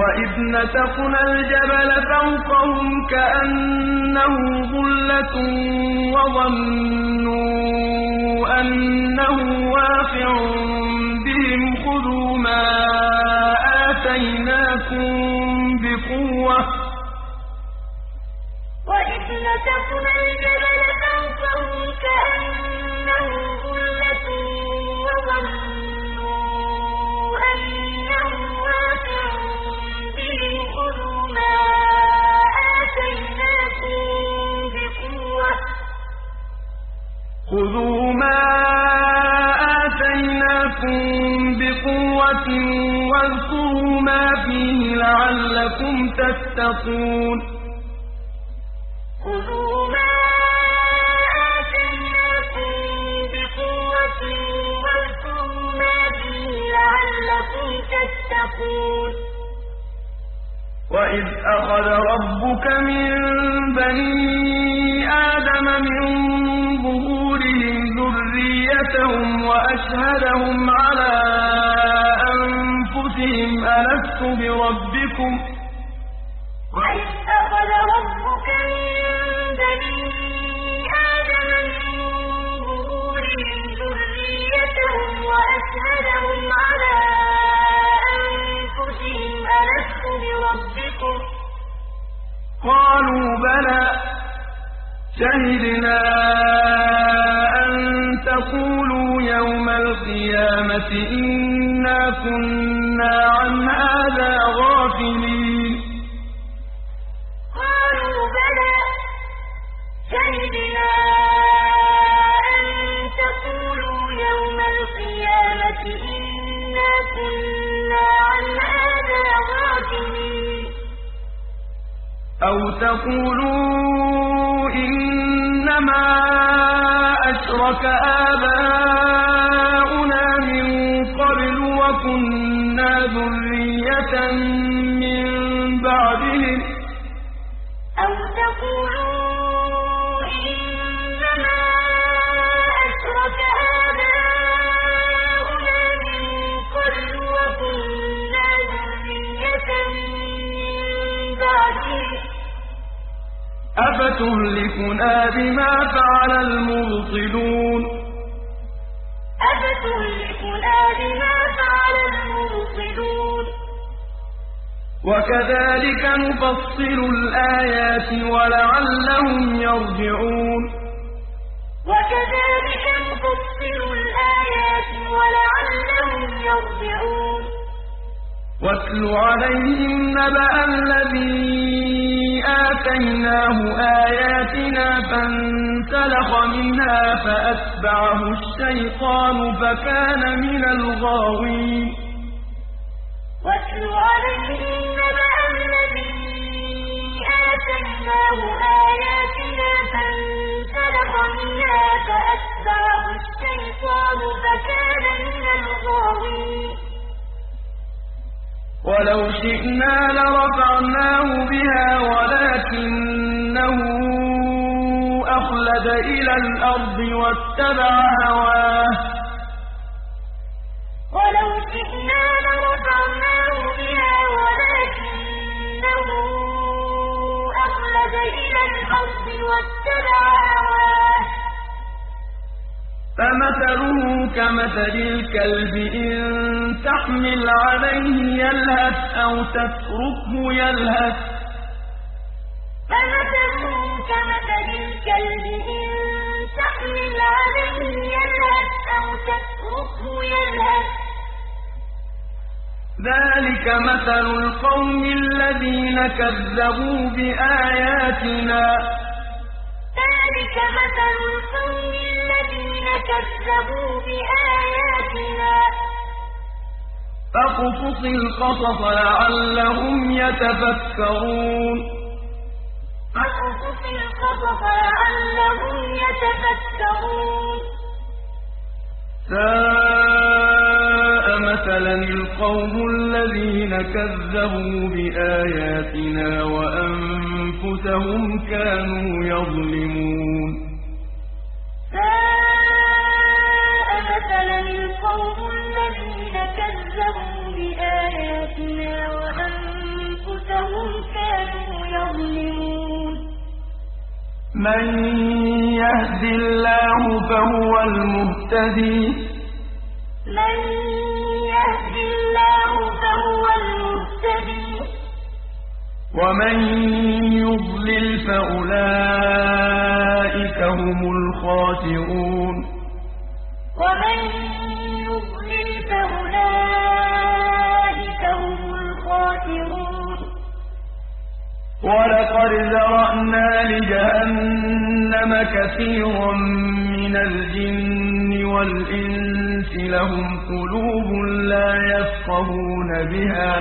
وَإِذْ نَتَقْنَا الْجَبَلَ فَوْقَهُمْ كَأَنَّهُ ظُلَّةٌ وَظَنُّوا أَنَّهُ واقع بِهِمْ خُذُوا مَا آتَيْنَاكُم بِقُوَّةٍ وَإِذْ نَتَقْنَا الْجَبَلَ فَوْقَهُمْ كَأَنَّهُ ظُلَّةٌ وَظَنُّوا أَنَّهُ واقع بِهِمْ خُذُوا مَا آتَيْنَاكُم بِقُوَّةٍ وَاذْكُرُوا مَا فِيهِ لَعَلَّكُمْ تَتَّقُونَ خُذُوا مَا آتَيْنَاكُم بِقُوَّةٍ وَاذْكُرُوا مَا فِيهِ لَعَلَّكُمْ تَتَّقُونَ وَإِذْ أَخَذَ رَبُّكَ مِن بَنِي آدَمَ مِن ظُهُورِهِمْ ذُرِّيَّتَهُمْ وَأَشْهَدَهُمْ عَلَىٰ أَنفُسِهِمْ أَلَسْتُ بِرَبِّكُمْ ۖ وَإِذْ أَخَذَ رَبُّكَ مِن بَنِي آدَمَ مِن ظُهُورِهِمْ ذُرِّيَّتَهُمْ وَأَشْهَدَهُمْ عَلَىٰ أَنفُسِهِمْ أَلَسْتُ بِرَبِّكُمْ ۖ قَالُوا بَلَىٰ شَهِدْنَا أَن تَقُولُوا يَوْمَ الْقِيَامَةِ إِنَّا كُنَّا عَنْ هَٰذَا غَافِلِينَ قَالُوا بَلَىٰ شَهِدْنَا أَن تَقُولُوا يَوْمَ الْقِيَامَةِ إِنَّا كُنَّا عَنْ هَٰذَا غَافِلِينَ أَوْ تَقُولُوا إِنَّمَا أَشْرَكَ آبَاؤُنَا مِن قَبْلُ وَكُنَّا ذُرِّيَّةً مِّن بَعْدِهِمْ ۖ أَوْ تَقُولُوا إِنَّمَا أَشْرَكَ آبَاؤُنَا مِن قَبْلُ وَكُنَّا ذُرِّيَّةً مِّن بَعْدِهِمْ ۖ أَفَتُهْلِكُنَا بِمَا فَعَلَ الْمُبْطِلُونَ أَفَتُهْلِكُنَا بِمَا فَعَلَ الْمُبْطِلُونَ وَكَذَٰلِكَ نُفَصِّلُ الْآيَاتِ وَلَعَلَّهُمْ يَرْجِعُونَ وَكَذَٰلِكَ نُفَصِّلُ الْآيَاتِ وَلَعَلَّهُمْ يَرْجِعُونَ وَاتْلُ عَلَيْهِمْ نَبَأَ الَّذِي آتَيْنَاهُ آيَاتِنَا فَانسَلَخَ مِنْهَا فَأَتْبَعَهُ الشَّيْطَانُ فَكَانَ مِنَ الْغَاوِينَ وَاتْلُ عَلَيْهِمْ نَبَأَ الَّذِي آتَيْنَاهُ آيَاتِنَا فَانسَلَخَ مِنْهَا فَأَتْبَعَهُ الشَّيْطَانُ فَكَانَ مِنَ الْغَاوِينَ وَلَوْ شِئْنَا لَرَفَعْنَاهُ بِهَا وَلَٰكِنَّهُ أَخْلَدَ إِلَى الْأَرْضِ وَاتَّبَعَ هَوَاهُ ۚ وَلَوْ شِئْنَا لَرَفَعْنَاهُ بِهَا وَلَٰكِنَّهُ أَخْلَدَ إِلَى الْأَرْضِ وَاتَّبَعَ هَوَاهُ ۚ فَمَثَلُهُ كَمَثَلِ الْكَلْبِ إِن تَحْمِلْ عَلَيْهِ يَلْهَثْ أَوْ تَتْرُكْهُ يَلْهَث ۚ فَمَثَلُهُ كَمَثَلِ الْكَلْبِ إِن تَحْمِلْ عَلَيْهِ يَلْهَثْ أَوْ تَتْرُكْهُ يَلْهَث ۚ ذَٰلِكَ مَثَلُ الْقَوْمِ الَّذِينَ كَذَّبُوا بِآيَاتِنَا ۚ ذَٰلِكَ مَثَلُ الْقَوْمِ الَّذِينَ كَذَّبُوا بِآيَاتِنَا ۚ فَاقْصُصِ الْقَصَصَ لَعَلَّهُمْ يَتَفَكَّرُونَ فَاقْصُصِ الْقَصَصَ لَعَلَّهُمْ يَتَفَكَّرُونَ سَاءَ مَثَلًا الْقَوْمُ الَّذِينَ كَذَّبُوا بِآيَاتِنَا وَأَنفُسَهُمْ كَانُوا يَظْلِمُونَ سَاءَ مَثَلًا الْقَوْمُ الَّذِينَ كَذَّبُوا بِآيَاتِنَا وَأَنفُسَهُمْ من يهد الله فهو المهتدي من يهد الله فهو المهتدي ومن يضلل فأولئك هم الخاسرون ومن يضلل فأولئك هم الخاسرون ولقد ذرأنا لجهنم كثيرا من الجن والإنس لهم قلوب لا يفقهون بها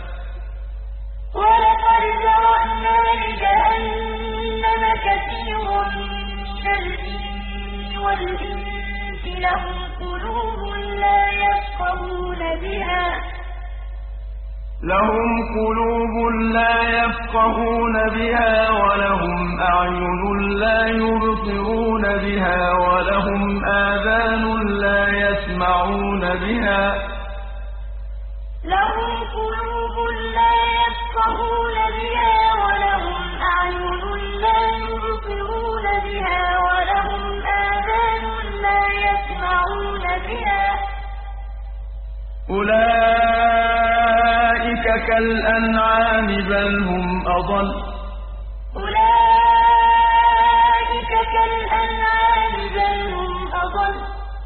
ولقد ذرأنا لجهنم كثيرا من الجن والإنس لهم قلوب لا يفقهون بها ولهم أعين لا يبصرون بها ولهم آذان لا يسمعون بها لهم قلوب لا يفقهون بها ولهم أعين لا يبصرون بها ولهم آذان لا يسمعون بها أولئك كالأنعام بل هم أضل أولئك كالأنعام بل هم أضل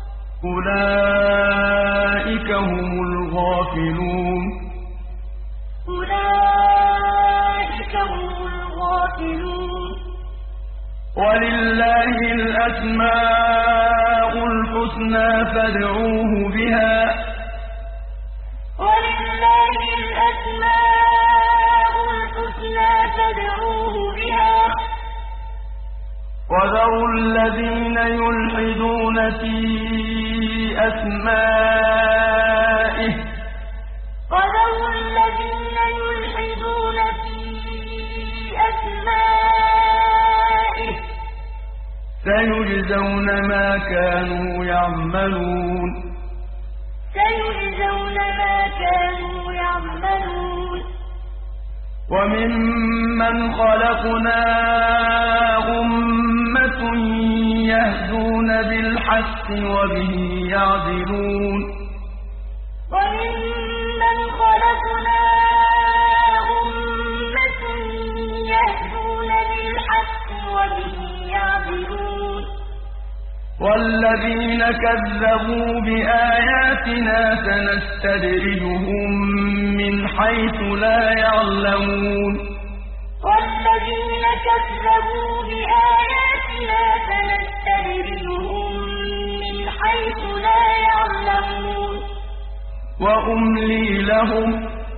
أولئك هم الغافلون أولئك هم الغافلون ولله الأسماء الحسنى فادعوه بها ولله الأسماء الحسنى فادعوه بها وذروا الذين يلحدون في أسمائه وذروا الذين يلحدون في أسمائه سيجزون ما كانوا يعملون سيجزون ما كانوا يعملون وممن خلقنا أمة يهدون بالحق وبه يعدلون وممن خلقنا أمة يهدون بالحق وبه يعدلون والذين كذبوا بآياتنا سنستدرجهم من حيث لا يعلمون والذين كذبوا بآياتنا سنستدرجهم من حيث لا يعلمون وأملي لهم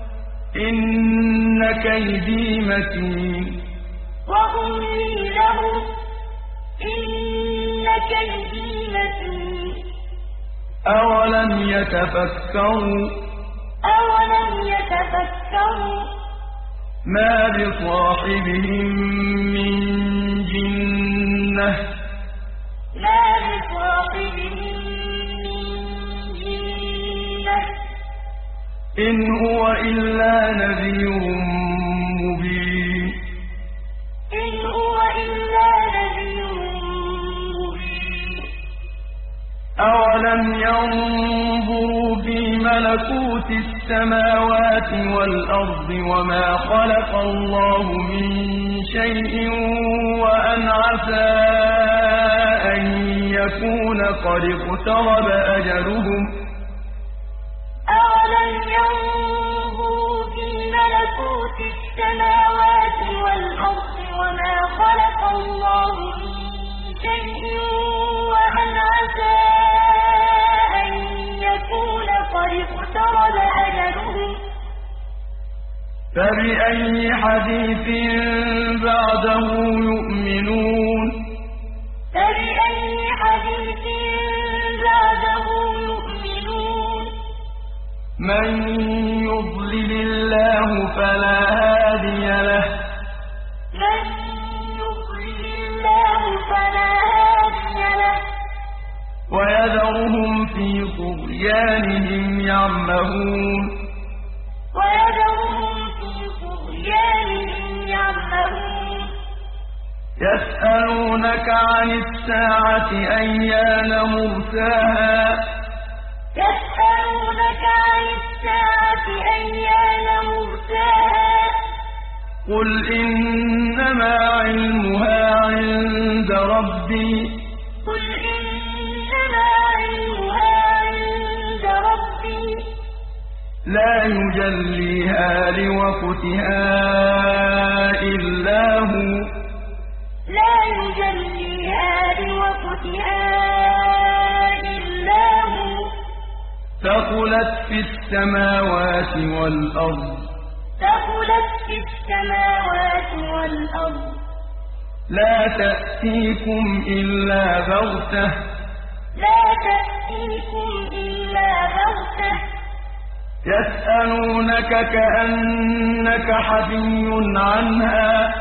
إن كيدي متين وأملي لهم إن كيدي متين أولم يتفكروا ما بصاحبهم من جنة إن هو إلا نذير مبين أولم ينظروا في ملكوت السماوات والأرض وما خلق الله من شيء وأن عسى أن يكون قد اقترب أجلهم أولم ينظروا في ملكوت السماوات والأرض وما خلق الله من شيء وأن عسى أن يكون قد اقترب أجلهم فبأي حديث بعده يؤمنون من يضلل الله فلا هادي له ويذرهم في طغيانهم يعمهون يسألونك عن الساعة أيان مرساها يسألونك عن الساعة أيان مرساها قل إنما علمها عند ربي قل إنما علمها عند ربي لا يجليها لوقتها إلا هو لا يجليها لوقتها إلا هو ثقلت في السماوات والأرض ثقلت في السماوات والأرض لا تأتيكم إلا بغتة لا تأتيكم إلا بغتة يسألونك كأنك حفي عنها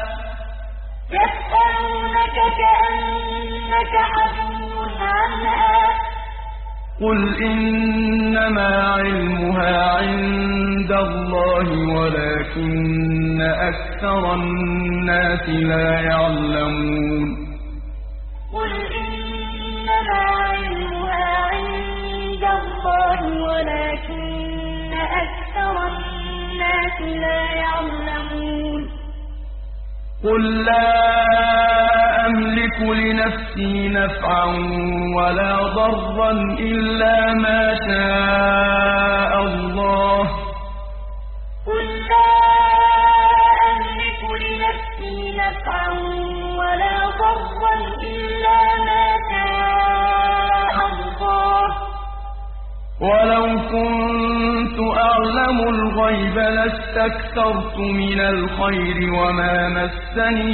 يسألونك كأنك حفي عنها قل إنما علمها عند الله ولكن أكثر الناس لا يعلمون قل إنما علمها عند الله ولكن أكثر الناس لا يعلمون قل لا أملك لنفسي نفعا ولا ضرا إلا ما شاء الله قل لا أملك لنفسي نفعا ولا ضرا إلا ما شاء الله ولو كنت أعلم الغيب لاستكثرت من الخير وما مسني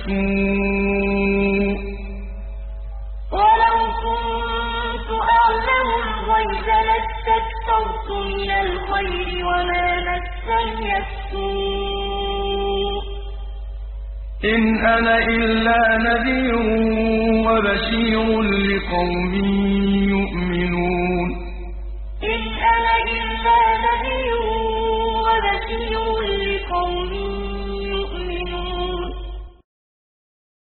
السوء ولو كنت أعلم الغيب لاستكثرت من الخير وما مسني السوء إن أنا إلا نذير وبشير لقوم يؤمنون